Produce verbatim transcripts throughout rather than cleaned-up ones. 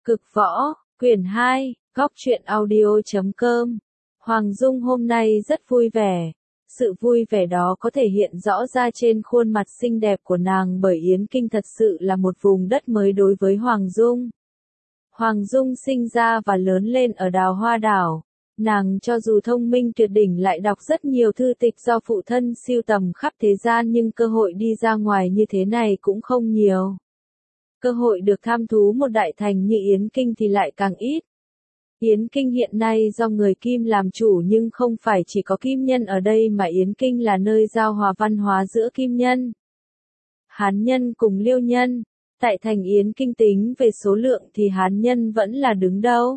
Cực võ, quyển hai, góc truyện audio chấm com. Hoàng Dung hôm nay rất vui vẻ. Sự vui vẻ đó có thể hiện rõ ra trên khuôn mặt xinh đẹp của nàng bởi Yến Kinh thật sự là một vùng đất mới đối với Hoàng Dung. Hoàng Dung sinh ra và lớn lên ở Đào Hoa Đảo. Nàng cho dù thông minh tuyệt đỉnh lại đọc rất nhiều thư tịch do phụ thân sưu tầm khắp thế gian nhưng cơ hội đi ra ngoài như thế này cũng không nhiều. Cơ hội được tham thú một đại thành như Yến Kinh thì lại càng ít. Yến Kinh hiện nay do người Kim làm chủ nhưng không phải chỉ có Kim nhân ở đây mà Yến Kinh là nơi giao hòa văn hóa giữa Kim nhân, Hán nhân cùng Liêu nhân. Tại thành Yến Kinh tính về số lượng thì Hán nhân vẫn là đứng đầu.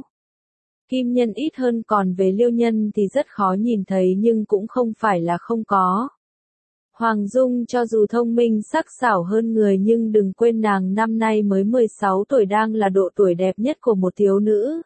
Kim nhân ít hơn, còn về Liêu nhân thì rất khó nhìn thấy nhưng cũng không phải là không có. Hoàng Dung cho dù thông minh sắc sảo hơn người nhưng đừng quên nàng năm nay mới mười sáu tuổi, đang là độ tuổi đẹp nhất của một thiếu nữ.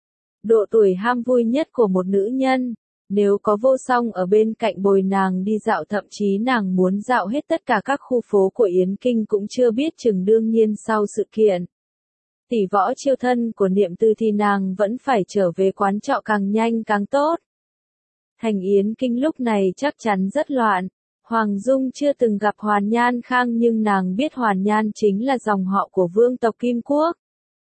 Độ tuổi ham vui nhất của một nữ nhân. Nếu có Vô Song ở bên cạnh bồi nàng đi dạo, thậm chí nàng muốn dạo hết tất cả các khu phố của Yến Kinh cũng chưa biết chừng. Đương nhiên sau sự kiện tỷ võ chiêu thân của Niệm Tư thì nàng vẫn phải trở về quán trọ càng nhanh càng tốt. Thành Yến Kinh lúc này chắc chắn rất loạn. Hoàng Dung chưa từng gặp Hoàn Nhan Khang nhưng nàng biết Hoàn Nhan chính là dòng họ của vương tộc Kim Quốc.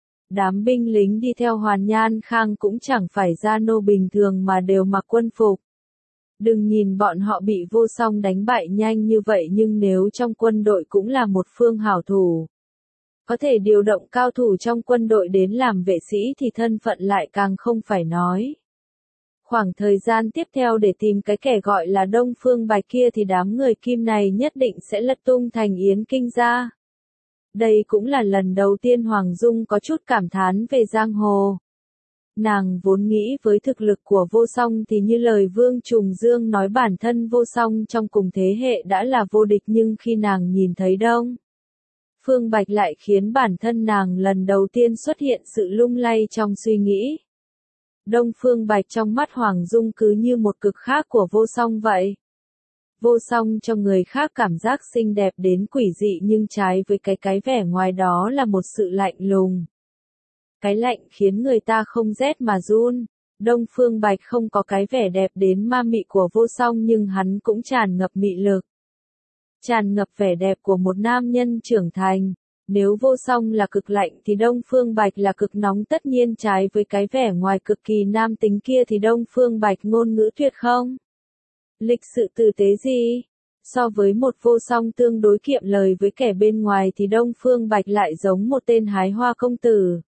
Đám binh lính đi theo Hoàn Nhan Khang cũng chẳng phải gia nô bình thường mà đều mặc quân phục. Đừng nhìn bọn họ bị Vô Song đánh bại nhanh như vậy nhưng nếu trong quân đội cũng là một phương hảo thủ. Có thể điều động cao thủ trong quân đội đến làm vệ sĩ thì thân phận lại càng không phải nói. Khoảng thời gian tiếp theo để tìm cái kẻ gọi là Đông Phương Bạch kia thì đám người Kim này nhất định sẽ lật tung thành Yến Kinh ra. Đây cũng là lần đầu tiên Hoàng Dung có chút cảm thán về giang hồ. Nàng vốn nghĩ với thực lực của Vô Song thì như lời Vương Trùng Dương nói bản thân Vô Song trong cùng thế hệ đã là vô địch, nhưng khi nàng nhìn thấy Đông Phương Bạch lại khiến bản thân nàng lần đầu tiên xuất hiện sự lung lay trong suy nghĩ. Đông Phương Bạch trong mắt Hoàng Dung cứ như một cực khác của Vô Song vậy. Vô Song cho người khác cảm giác xinh đẹp đến quỷ dị nhưng trái với cái cái vẻ ngoài đó là một sự lạnh lùng. Cái lạnh khiến người ta không rét mà run. Đông Phương Bạch không có cái vẻ đẹp đến ma mị của Vô Song nhưng hắn cũng tràn ngập mị lực. Tràn ngập vẻ đẹp của một nam nhân trưởng thành. Nếu Vô Song là cực lạnh thì Đông Phương Bạch là cực nóng, tất nhiên trái với cái vẻ ngoài cực kỳ nam tính kia thì Đông Phương Bạch ngôn ngữ tuyệt không lịch sự tử tế gì. So với một Vô Song tương đối kiệm lời với kẻ bên ngoài thì Đông Phương Bạch lại giống một tên hái hoa công tử.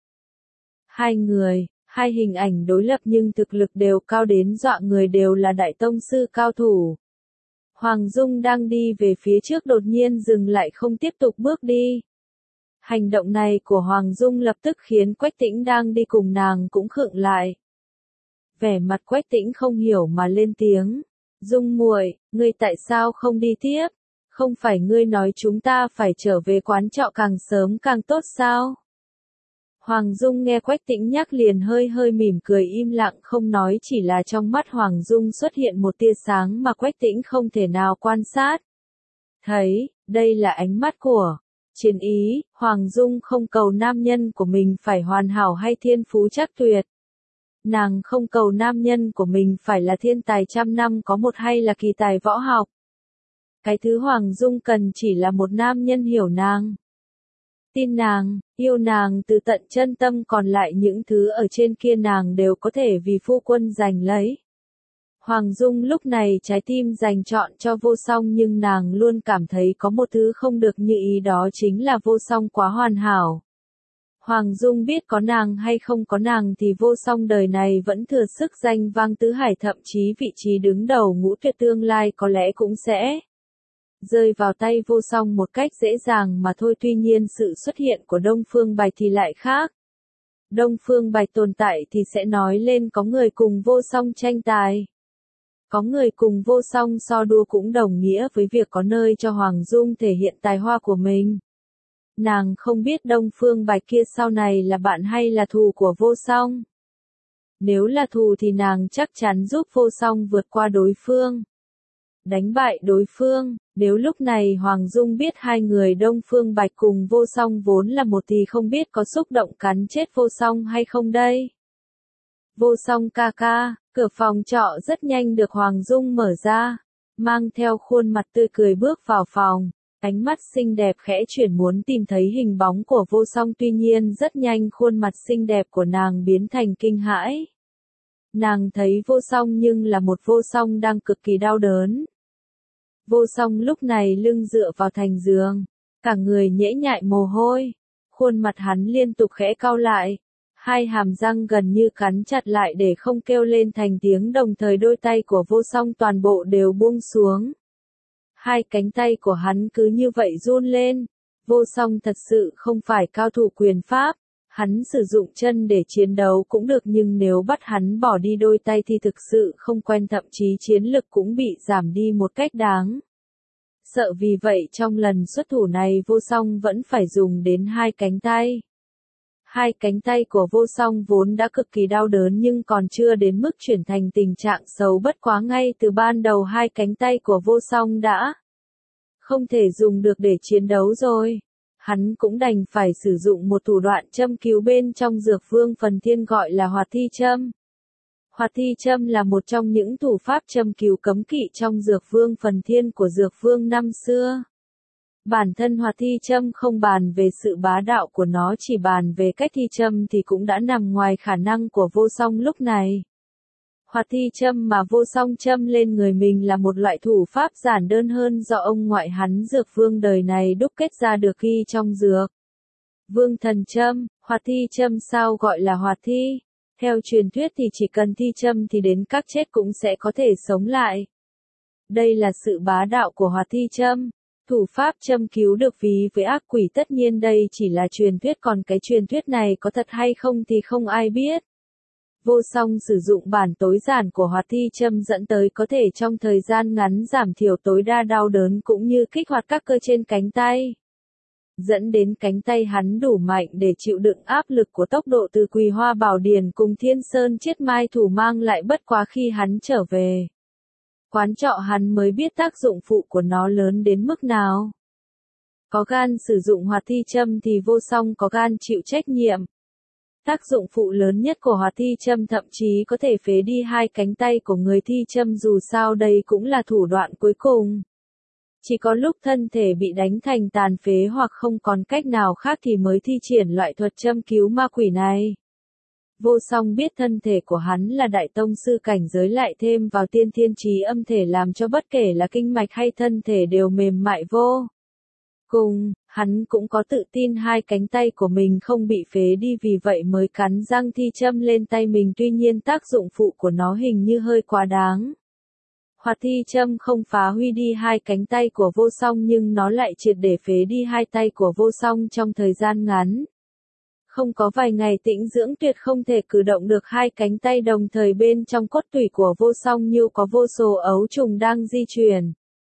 Hai người, hai hình ảnh đối lập nhưng thực lực đều cao đến dọa người, đều là đại tông sư cao thủ. Hoàng Dung đang đi về phía trước đột nhiên dừng lại không tiếp tục bước đi. Hành động này của Hoàng Dung lập tức khiến Quách Tĩnh đang đi cùng nàng cũng khựng lại. Vẻ mặt Quách Tĩnh không hiểu mà lên tiếng. Dung muội, ngươi tại sao không đi tiếp? Không phải ngươi nói chúng ta phải trở về quán trọ càng sớm càng tốt sao? Hoàng Dung nghe Quách Tĩnh nhắc liền hơi hơi mỉm cười im lặng không nói, chỉ là trong mắt Hoàng Dung xuất hiện một tia sáng mà Quách Tĩnh không thể nào quan sát. Thấy, đây là ánh mắt của chiến ý. Hoàng Dung không cầu nam nhân của mình phải hoàn hảo hay thiên phú chắc tuyệt. Nàng không cầu nam nhân của mình phải là thiên tài trăm năm có một hay là kỳ tài võ học. Cái thứ Hoàng Dung cần chỉ là một nam nhân hiểu nàng, tin nàng, yêu nàng từ tận chân tâm, còn lại những thứ ở trên kia nàng đều có thể vì phu quân giành lấy. Hoàng Dung lúc này trái tim dành chọn cho Vô Song nhưng nàng luôn cảm thấy có một thứ không được như ý, đó chính là Vô Song quá hoàn hảo. Hoàng Dung biết có nàng hay không có nàng thì Vô Song đời này vẫn thừa sức danh vang tứ hải, thậm chí vị trí đứng đầu ngũ tuyệt tương lai có lẽ cũng sẽ rơi vào tay Vô Song một cách dễ dàng mà thôi. Tuy nhiên sự xuất hiện của Đông Phương Bạch thì lại khác. Đông Phương Bạch tồn tại thì sẽ nói lên có người cùng Vô Song tranh tài. Có người cùng Vô Song so đua cũng đồng nghĩa với việc có nơi cho Hoàng Dung thể hiện tài hoa của mình. Nàng không biết Đông Phương Bạch kia sau này là bạn hay là thù của Vô Song. Nếu là thù thì nàng chắc chắn giúp Vô Song vượt qua đối phương. đánh bại đối phương. Nếu lúc này Hoàng Dung biết hai người Đông Phương Bạch cùng Vô Song vốn là một thì không biết có xúc động cắn chết Vô Song hay không đây. Vô Song ca ca, cửa phòng trọ rất nhanh được Hoàng Dung mở ra, mang theo khuôn mặt tươi cười bước vào phòng, ánh mắt xinh đẹp khẽ chuyển muốn tìm thấy hình bóng của Vô Song, tuy nhiên rất nhanh khuôn mặt xinh đẹp của nàng biến thành kinh hãi. Nàng thấy Vô Song nhưng là một Vô Song đang cực kỳ đau đớn. Vô Song lúc này lưng dựa vào thành giường, cả người nhễ nhại mồ hôi, khuôn mặt hắn liên tục khẽ cau lại, hai hàm răng gần như cắn chặt lại để không kêu lên thành tiếng, đồng thời đôi tay của Vô Song toàn bộ đều buông xuống. Hai cánh tay của hắn cứ như vậy run lên. Vô Song thật sự không phải cao thủ quyền pháp, hắn sử dụng chân để chiến đấu cũng được, nhưng nếu bắt hắn bỏ đi đôi tay thì thực sự không quen, thậm chí chiến lực cũng bị giảm đi một cách đáng sợ. Vì vậy trong lần xuất thủ này Vô Song vẫn phải dùng đến hai cánh tay. Hai cánh tay của Vô Song vốn đã cực kỳ đau đớn nhưng còn chưa đến mức chuyển thành tình trạng xấu, bất quá ngay từ ban đầu hai cánh tay của Vô Song đã không thể dùng được để chiến đấu rồi. Hắn cũng đành phải sử dụng một thủ đoạn châm cứu bên trong Dược Vương Phần Thiên gọi là Hoạt Thi Châm. Hoạt Thi Châm là một trong những thủ pháp châm cứu cấm kỵ trong Dược Vương Phần Thiên của Dược Vương năm xưa. Bản thân Hoạt Thi Châm không bàn về sự bá đạo của nó, chỉ bàn về cách thi châm thì cũng đã nằm ngoài khả năng của Vô Song lúc này. Hoạt Thi Châm mà Vô Song châm lên người mình là một loại thủ pháp giản đơn hơn do ông ngoại hắn Dược Vương đời này đúc kết ra được ghi trong Dược Vương Thần Châm. Hoạt Thi Châm sao gọi là hoạt thi? Theo truyền thuyết thì chỉ cần thi châm thì đến các chết cũng sẽ có thể sống lại. Đây là sự bá đạo của Hoạt Thi Châm. Thủ pháp châm cứu được ví với ác quỷ, tất nhiên đây chỉ là truyền thuyết, còn cái truyền thuyết này có thật hay không thì không ai biết. Vô Song sử dụng bản tối giản của Hoạt Thi Châm dẫn tới có thể trong thời gian ngắn giảm thiểu tối đa đau đớn cũng như kích hoạt các cơ trên cánh tay, dẫn đến cánh tay hắn đủ mạnh để chịu đựng áp lực của tốc độ từ Quỳ Hoa Bảo Điển cùng Thiên Sơn Chiết Mai Thủ mang lại, bất quá khi hắn trở về quán trọ hắn mới biết tác dụng phụ của nó lớn đến mức nào. Có gan sử dụng Hoạt Thi Châm thì Vô Song có gan chịu trách nhiệm. Tác dụng phụ lớn nhất của Hoạt Thi Châm thậm chí có thể phế đi hai cánh tay của người thi châm, dù sao đây cũng là thủ đoạn cuối cùng. Chỉ có lúc thân thể bị đánh thành tàn phế hoặc không còn cách nào khác thì mới thi triển loại thuật châm cứu ma quỷ này. Vô Song biết thân thể của hắn là đại tông sư cảnh giới, lại thêm vào tiên thiên chí âm thể làm cho bất kể là kinh mạch hay thân thể đều mềm mại vô cùng, hắn cũng có tự tin hai cánh tay của mình không bị phế đi, vì vậy mới cắn răng thi châm lên tay mình, tuy nhiên tác dụng phụ của nó hình như hơi quá đáng. Hoạt Thi Châm không phá huy đi hai cánh tay của Vô Song nhưng nó lại triệt để phế đi hai tay của Vô Song trong thời gian ngắn. Không có vài ngày tĩnh dưỡng tuyệt không thể cử động được hai cánh tay, đồng thời bên trong cốt tủy của Vô Song như có vô số ấu trùng đang di chuyển.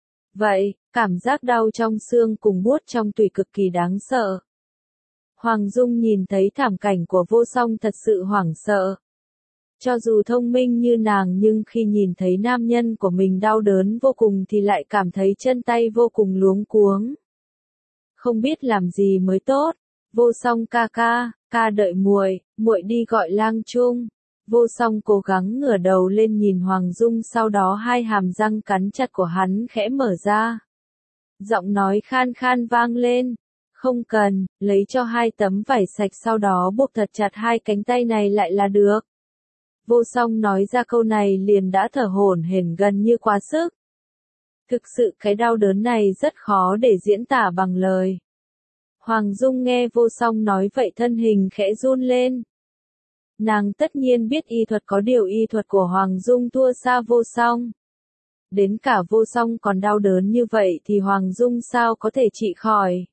Vậy, cảm giác đau trong xương cùng buốt trong tủy cực kỳ đáng sợ. Hoàng Dung nhìn thấy thảm cảnh của Vô Song thật sự hoảng sợ. Cho dù thông minh như nàng nhưng khi nhìn thấy nam nhân của mình đau đớn vô cùng thì lại cảm thấy chân tay vô cùng luống cuống. Không biết làm gì mới tốt. Vô Song ca ca, ca đợi muội, muội đi gọi Lang Trung. Vô Song cố gắng ngửa đầu lên nhìn Hoàng Dung, sau đó hai hàm răng cắn chặt của hắn khẽ mở ra. Giọng nói khan khan vang lên. Không cần, lấy cho hai tấm vải sạch sau đó buộc thật chặt hai cánh tay này lại là được. Vô Song nói ra câu này liền đã thở hổn hển gần như quá sức. Thực sự cái đau đớn này rất khó để diễn tả bằng lời. Hoàng Dung nghe Vô Song nói vậy thân hình khẽ run lên. Nàng tất nhiên biết y thuật, có điều y thuật của Hoàng Dung thua xa Vô Song. Đến cả Vô Song còn đau đớn như vậy thì Hoàng Dung sao có thể trị khỏi.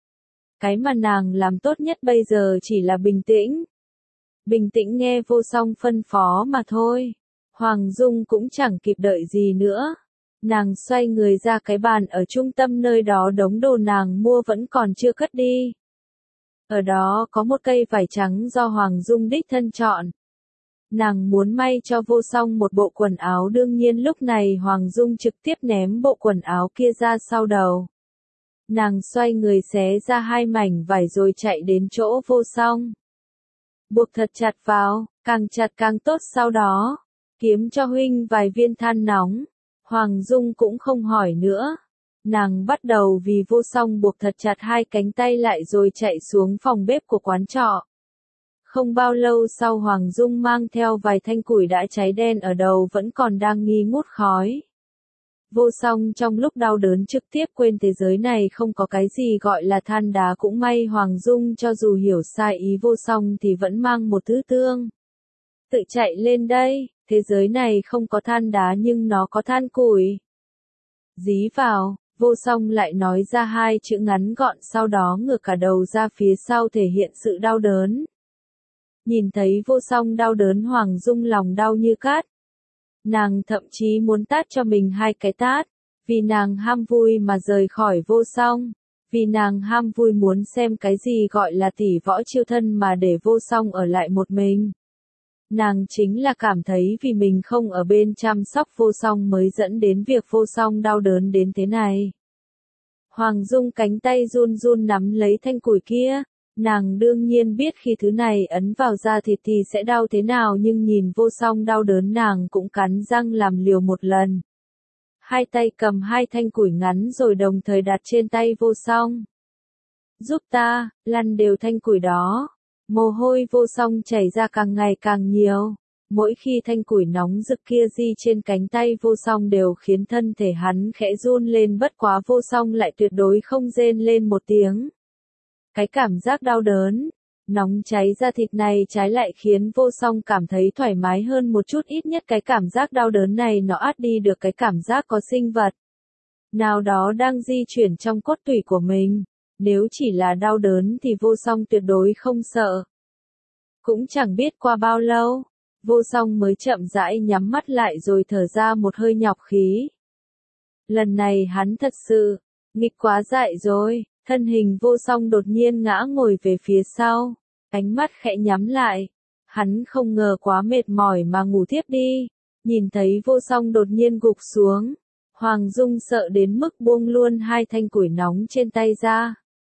Cái mà nàng làm tốt nhất bây giờ chỉ là bình tĩnh. Bình tĩnh nghe Vô Song phân phó mà thôi. Hoàng Dung cũng chẳng kịp đợi gì nữa. Nàng xoay người ra cái bàn ở trung tâm, nơi đó đống đồ nàng mua vẫn còn chưa cất đi. Ở đó có một cây vải trắng do Hoàng Dung đích thân chọn. Nàng muốn may cho vô song một bộ quần áo, đương nhiên lúc này Hoàng Dung trực tiếp ném bộ quần áo kia ra sau đầu. Nàng xoay người xé ra hai mảnh vải rồi chạy đến chỗ vô song. Buộc thật chặt vào, càng chặt càng tốt, sau đó kiếm cho huynh vài viên than nóng. Hoàng Dung cũng không hỏi nữa. Nàng bắt đầu vì vô song buộc thật chặt hai cánh tay lại rồi chạy xuống phòng bếp của quán trọ. Không bao lâu sau Hoàng Dung mang theo vài thanh củi đã cháy đen ở đầu vẫn còn đang nghi ngút khói. Vô song trong lúc đau đớn trực tiếp quên thế giới này không có cái gì gọi là than đá, cũng may Hoàng Dung cho dù hiểu sai ý vô song thì vẫn mang một thứ tương. Tự chạy lên đây, thế giới này không có than đá nhưng nó có than củi. Dí vào, vô song lại nói ra hai chữ ngắn gọn, sau đó ngửa cả đầu ra phía sau thể hiện sự đau đớn. Nhìn thấy vô song đau đớn, Hoàng Dung lòng đau như cát. Nàng thậm chí muốn tát cho mình hai cái tát, vì nàng ham vui mà rời khỏi vô song, vì nàng ham vui muốn xem cái gì gọi là tỷ võ chiêu thân mà để vô song ở lại một mình. Nàng chính là cảm thấy vì mình không ở bên chăm sóc vô song mới dẫn đến việc vô song đau đớn đến thế này. Hoàng Dung cánh tay run run nắm lấy thanh củi kia. Nàng đương nhiên biết khi thứ này ấn vào da thịt thì sẽ đau thế nào, nhưng nhìn vô song đau đớn nàng cũng cắn răng làm liều một lần. Hai tay cầm hai thanh củi ngắn rồi đồng thời đặt trên tay vô song. Giúp ta, lăn đều thanh củi đó. Mồ hôi vô song chảy ra càng ngày càng nhiều. Mỗi khi thanh củi nóng rực kia di trên cánh tay vô song đều khiến thân thể hắn khẽ run lên, bất quá vô song lại tuyệt đối không rên lên một tiếng. Cái cảm giác đau đớn, nóng cháy da thịt này trái lại khiến vô song cảm thấy thoải mái hơn một chút, ít nhất cái cảm giác đau đớn này nó át đi được cái cảm giác có sinh vật nào đó đang di chuyển trong cốt tủy của mình. Nếu chỉ là đau đớn thì vô song tuyệt đối không sợ. Cũng chẳng biết qua bao lâu, vô song mới chậm rãi nhắm mắt lại rồi thở ra một hơi nhọc khí. Lần này hắn thật sự nghịch quá dại rồi. Thân hình vô song đột nhiên ngã ngồi về phía sau, ánh mắt khẽ nhắm lại. Hắn không ngờ quá mệt mỏi mà ngủ thiếp đi. Nhìn thấy vô song đột nhiên gục xuống, Hoàng Dung sợ đến mức buông luôn hai thanh củi nóng trên tay ra.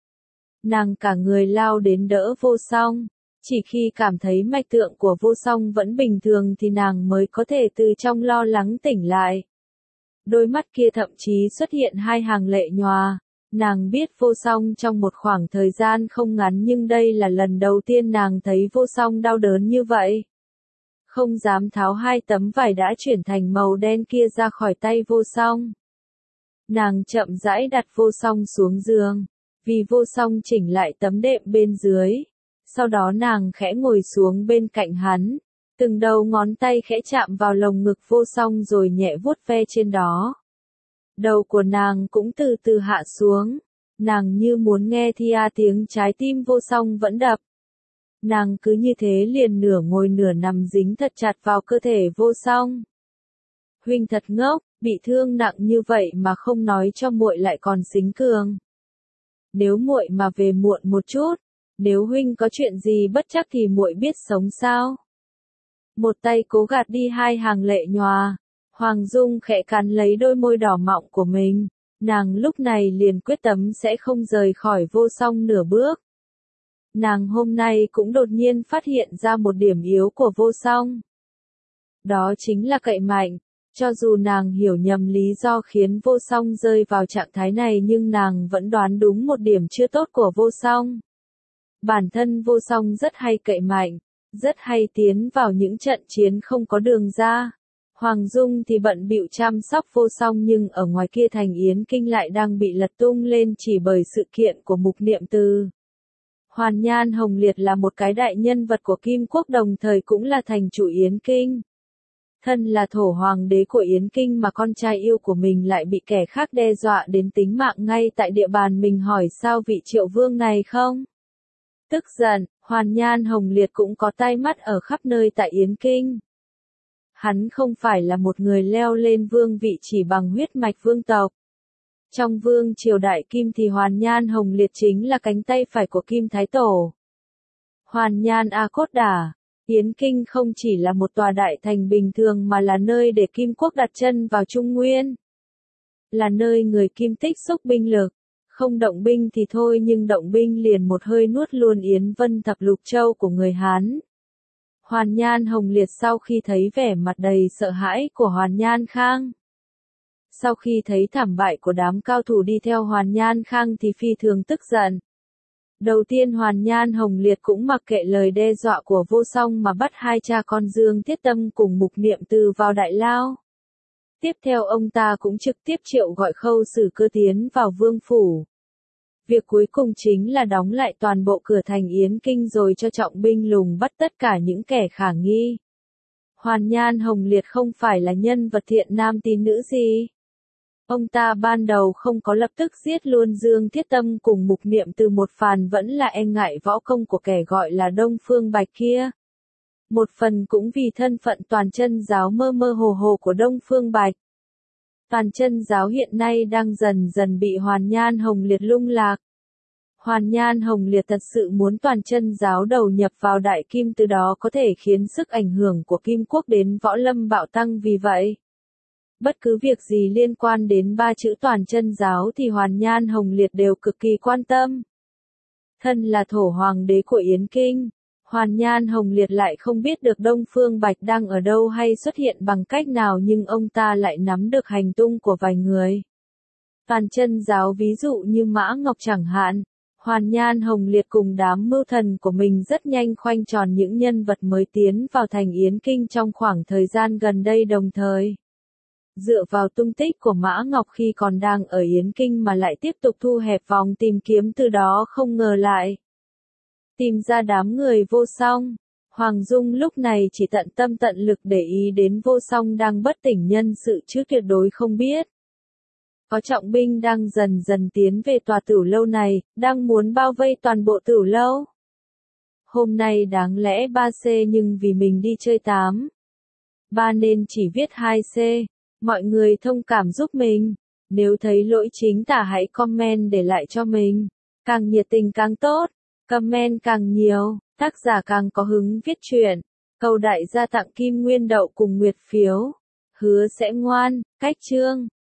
Nàng cả người lao đến đỡ vô song. Chỉ khi cảm thấy mạch tượng của vô song vẫn bình thường thì nàng mới có thể từ trong lo lắng tỉnh lại. Đôi mắt kia thậm chí xuất hiện hai hàng lệ nhòa. Nàng biết vô song trong một khoảng thời gian không ngắn, nhưng đây là lần đầu tiên nàng thấy vô song đau đớn như vậy. Không dám tháo hai tấm vải đã chuyển thành màu đen kia ra khỏi tay vô song. Nàng chậm rãi đặt vô song xuống giường, vì vô song chỉnh lại tấm đệm bên dưới. Sau đó nàng khẽ ngồi xuống bên cạnh hắn, từng đầu ngón tay khẽ chạm vào lồng ngực vô song rồi nhẹ vuốt ve trên đó. Đầu của nàng cũng từ từ hạ xuống, nàng như muốn nghe thia tiếng trái tim vô song vẫn đập. Nàng cứ như thế liền nửa ngồi nửa nằm dính thật chặt vào cơ thể vô song. Huynh thật ngốc, bị thương nặng như vậy mà không nói cho muội lại còn xính cường. Nếu muội mà về muộn một chút, nếu huynh có chuyện gì bất trắc thì muội biết sống sao? Một tay cố gạt đi hai hàng lệ nhòa. Hoàng Dung khẽ cắn lấy đôi môi đỏ mọng của mình, nàng lúc này liền quyết tâm sẽ không rời khỏi vô song nửa bước. Nàng hôm nay cũng đột nhiên phát hiện ra một điểm yếu của vô song. Đó chính là cậy mạnh. Cho dù nàng hiểu nhầm lý do khiến vô song rơi vào trạng thái này nhưng nàng vẫn đoán đúng một điểm chưa tốt của vô song. Bản thân vô song rất hay cậy mạnh, rất hay tiến vào những trận chiến không có đường ra. Hoàng Dung thì bận bịu chăm sóc vô song, nhưng ở ngoài kia thành Yến Kinh lại đang bị lật tung lên chỉ bởi sự kiện của Mục Niệm Từ. Hoàn Nhan Hồng Liệt là một cái đại nhân vật của Kim Quốc, đồng thời cũng là thành chủ Yến Kinh. Thân là thổ hoàng đế của Yến Kinh mà con trai yêu của mình lại bị kẻ khác đe dọa đến tính mạng ngay tại địa bàn mình, hỏi sao vị Triệu Vương này không? Tức giận, Hoàn Nhan Hồng Liệt cũng có tai mắt ở khắp nơi tại Yến Kinh. Hắn không phải là một người leo lên vương vị chỉ bằng huyết mạch vương tộc. Trong vương triều đại Kim thì Hoàn Nhan Hồng Liệt chính là cánh tay phải của Kim Thái Tổ. Hoàn Nhan A Cốt Đả, Yến Kinh không chỉ là một tòa đại thành bình thường mà là nơi để Kim Quốc đặt chân vào Trung Nguyên. Là nơi người Kim tích xúc binh lực. Không động binh thì thôi nhưng động binh liền một hơi nuốt luôn Yến Vân thập lục châu của người Hán. Hoàn Nhan Hồng Liệt sau khi thấy vẻ mặt đầy sợ hãi của Hoàn Nhan Khang. Sau khi thấy thảm bại của đám cao thủ đi theo Hoàn Nhan Khang thì phi thường tức giận. Đầu tiên Hoàn Nhan Hồng Liệt cũng mặc kệ lời đe dọa của Vô Song mà bắt hai cha con Dương Thiết Tâm cùng Mục Niệm Từ vào đại lao. Tiếp theo ông ta cũng trực tiếp triệu gọi Khâu Sử Cơ tiến vào vương phủ. Việc cuối cùng chính là đóng lại toàn bộ cửa thành Yến Kinh rồi cho trọng binh lùng bắt tất cả những kẻ khả nghi. Hoàn Nhan Hồng Liệt không phải là nhân vật thiện nam tín nữ gì. Ông ta ban đầu không có lập tức giết luôn Dương Thiết Tâm cùng Mục Niệm Từ một phần vẫn là e ngại võ công của kẻ gọi là Đông Phương Bạch kia. Một phần cũng vì thân phận toàn chân giáo mơ mơ hồ hồ của Đông Phương Bạch. Toàn chân giáo hiện nay đang dần dần bị Hoàn Nhan Hồng Liệt lung lạc. Hoàn Nhan Hồng Liệt thật sự muốn toàn chân giáo đầu nhập vào Đại Kim từ đó có thể khiến sức ảnh hưởng của Kim Quốc đến võ lâm bạo tăng vì vậy. Bất cứ việc gì liên quan đến ba chữ toàn chân giáo thì Hoàn Nhan Hồng Liệt đều cực kỳ quan tâm. Thân là thổ hoàng đế của Yến Kinh, Hoàn Nhan Hồng Liệt lại không biết được Đông Phương Bạch đang ở đâu hay xuất hiện bằng cách nào nhưng ông ta lại nắm được hành tung của vài người. Toàn chân giáo ví dụ như Mã Ngọc chẳng hạn, Hoàn Nhan Hồng Liệt cùng đám mưu thần của mình rất nhanh khoanh tròn những nhân vật mới tiến vào thành Yến Kinh trong khoảng thời gian gần đây đồng thời. Dựa vào tung tích của Mã Ngọc khi còn đang ở Yến Kinh mà lại tiếp tục thu hẹp vòng tìm kiếm từ đó không ngờ lại. Tìm ra đám người Vô Song. Hoàng Dung lúc này chỉ tận tâm tận lực để ý đến Vô Song đang bất tỉnh nhân sự chứ tuyệt đối không biết. Có trọng binh đang dần dần tiến về tòa tử lâu này, đang muốn bao vây toàn bộ tử lâu. Hôm nay đáng lẽ ba C nhưng vì mình đi chơi tám ba nên chỉ viết hai C. Mọi người thông cảm giúp mình. Nếu thấy lỗi chính tả hãy comment để lại cho mình. Càng nhiệt tình càng tốt. Comment càng nhiều, tác giả càng có hứng viết truyện. Cầu đại gia tặng Kim Nguyên Đậu cùng Nguyệt phiếu. Hứa sẽ ngoan, cách chương.